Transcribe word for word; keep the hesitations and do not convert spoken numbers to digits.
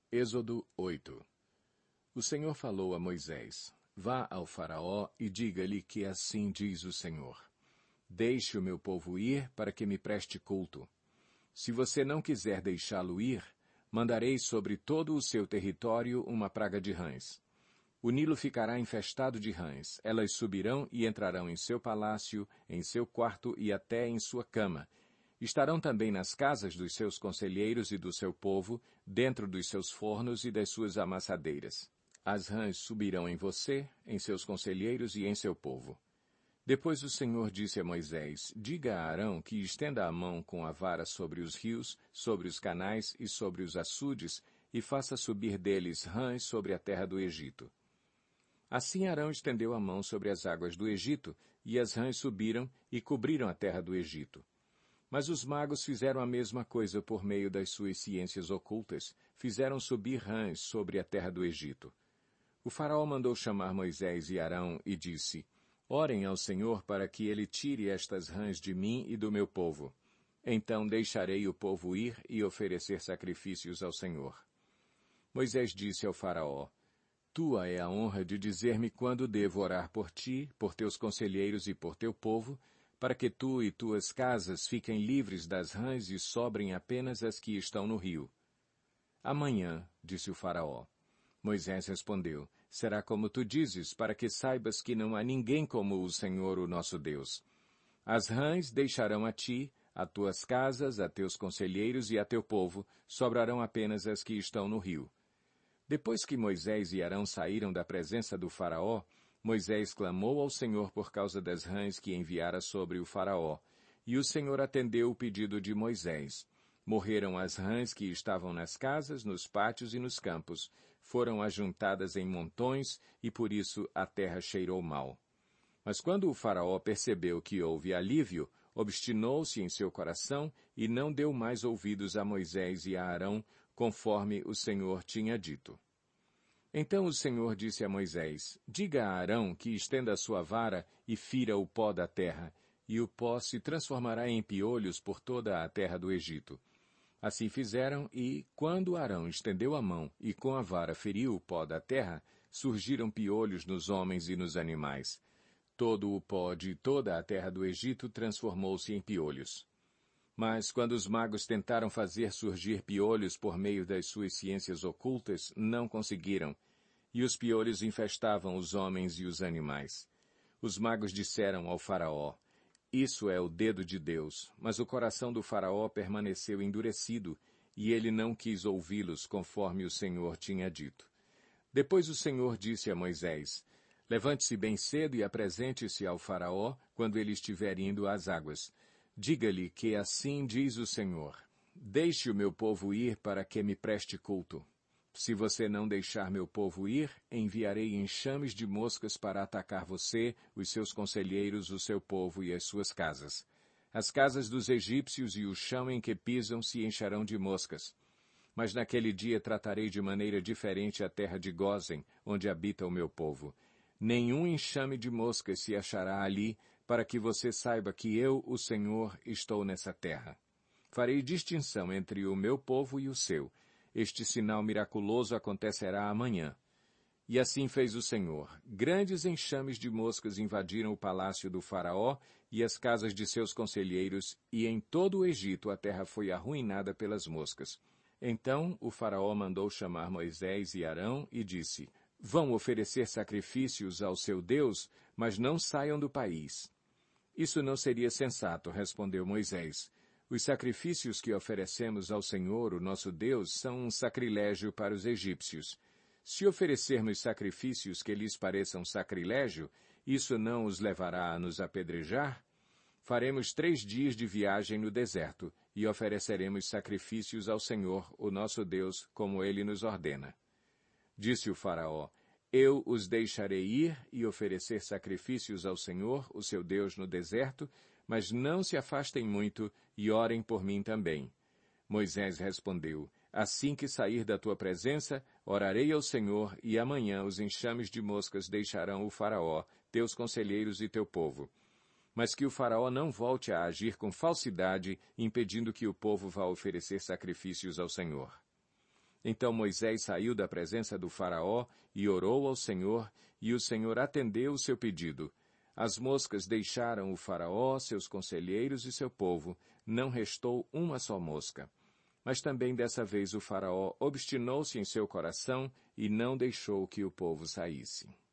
Êxodo oito. O Senhor falou a Moisés: Vá ao Faraó e diga-lhe que assim diz o Senhor: Deixe o meu povo ir para que me preste culto. Se você não quiser deixá-lo ir, mandarei sobre todo o seu território uma praga de rãs. O Nilo ficará infestado de rãs. Elas subirão e entrarão em seu palácio, em seu quarto e até em sua cama. Estarão também nas casas dos seus conselheiros e do seu povo, dentro dos seus fornos e das suas amassadeiras. As rãs subirão em você, em seus conselheiros e em seu povo. Depois o Senhor disse a Moisés: Diga a Arão que estenda a mão com a vara sobre os rios, sobre os canais e sobre os açudes, e faça subir deles rãs sobre a terra do Egito. Assim Arão estendeu a mão sobre as águas do Egito, e as rãs subiram e cobriram a terra do Egito. Mas os magos fizeram a mesma coisa por meio das suas ciências ocultas, fizeram subir rãs sobre a terra do Egito. O faraó mandou chamar Moisés e Arão e disse: Orem ao Senhor para que ele tire estas rãs de mim e do meu povo. Então deixarei o povo ir e oferecer sacrifícios ao Senhor. Moisés disse ao faraó: Tua é a honra de dizer-me quando devo orar por ti, por teus conselheiros e por teu povo, para que tu e tuas casas fiquem livres das rãs e sobrem apenas as que estão no rio. Amanhã, disse o faraó. Moisés respondeu: Será como tu dizes, para que saibas que não há ninguém como o Senhor, o nosso Deus. As rãs deixarão a ti, a tuas casas, a teus conselheiros e a teu povo, sobrarão apenas as que estão no rio. Depois que Moisés e Arão saíram da presença do faraó, Moisés clamou ao Senhor por causa das rãs que enviara sobre o faraó, e o Senhor atendeu o pedido de Moisés. Morreram as rãs que estavam nas casas, nos pátios e nos campos, foram ajuntadas em montões, e por isso a terra cheirou mal. Mas quando o faraó percebeu que houve alívio, obstinou-se em seu coração e não deu mais ouvidos a Moisés e a Arão, conforme o Senhor tinha dito. Então o Senhor disse a Moisés: Diga a Arão que estenda a sua vara e fira o pó da terra, e o pó se transformará em piolhos por toda a terra do Egito. Assim fizeram e, quando Arão estendeu a mão e com a vara feriu o pó da terra, surgiram piolhos nos homens e nos animais. Todo o pó de toda a terra do Egito transformou-se em piolhos. Mas quando os magos tentaram fazer surgir piolhos por meio das suas ciências ocultas, não conseguiram, e os piolhos infestavam os homens e os animais. Os magos disseram ao faraó: Isso é o dedo de Deus, mas o coração do faraó permaneceu endurecido, e ele não quis ouvi-los conforme o Senhor tinha dito. Depois o Senhor disse a Moisés: Levante-se bem cedo e apresente-se ao faraó quando ele estiver indo às águas. Diga-lhe que assim diz o Senhor: Deixe o meu povo ir para que me preste culto. Se você não deixar meu povo ir, enviarei enxames de moscas para atacar você, os seus conselheiros, o seu povo e as suas casas. As casas dos egípcios e o chão em que pisam se encharão de moscas. Mas naquele dia tratarei de maneira diferente a terra de Gósen, onde habita o meu povo. Nenhum enxame de moscas se achará ali, para que você saiba que eu, o Senhor, estou nessa terra. Farei distinção entre o meu povo e o seu. Este sinal miraculoso acontecerá amanhã. E assim fez o Senhor. Grandes enxames de moscas invadiram o palácio do faraó e as casas de seus conselheiros, e em todo o Egito a terra foi arruinada pelas moscas. Então o faraó mandou chamar Moisés e Arão e disse: Vão oferecer sacrifícios ao seu Deus, mas não saiam do país. Isso não seria sensato, respondeu Moisés. Os sacrifícios que oferecemos ao Senhor, o nosso Deus, são um sacrilégio para os egípcios. Se oferecermos sacrifícios que lhes pareçam sacrilégio, isso não os levará a nos apedrejar? Faremos três dias de viagem no deserto e ofereceremos sacrifícios ao Senhor, o nosso Deus, como ele nos ordena. Disse o faraó: Eu os deixarei ir e oferecer sacrifícios ao Senhor, o seu Deus, no deserto, mas não se afastem muito e orem por mim também. Moisés respondeu: Assim que sair da tua presença, orarei ao Senhor, e amanhã os enxames de moscas deixarão o faraó, teus conselheiros e teu povo. Mas que o faraó não volte a agir com falsidade, impedindo que o povo vá oferecer sacrifícios ao Senhor. Então Moisés saiu da presença do faraó e orou ao Senhor, e o Senhor atendeu o seu pedido. As moscas deixaram o faraó, seus conselheiros e seu povo, não restou uma só mosca. Mas também dessa vez o faraó obstinou-se em seu coração e não deixou que o povo saísse.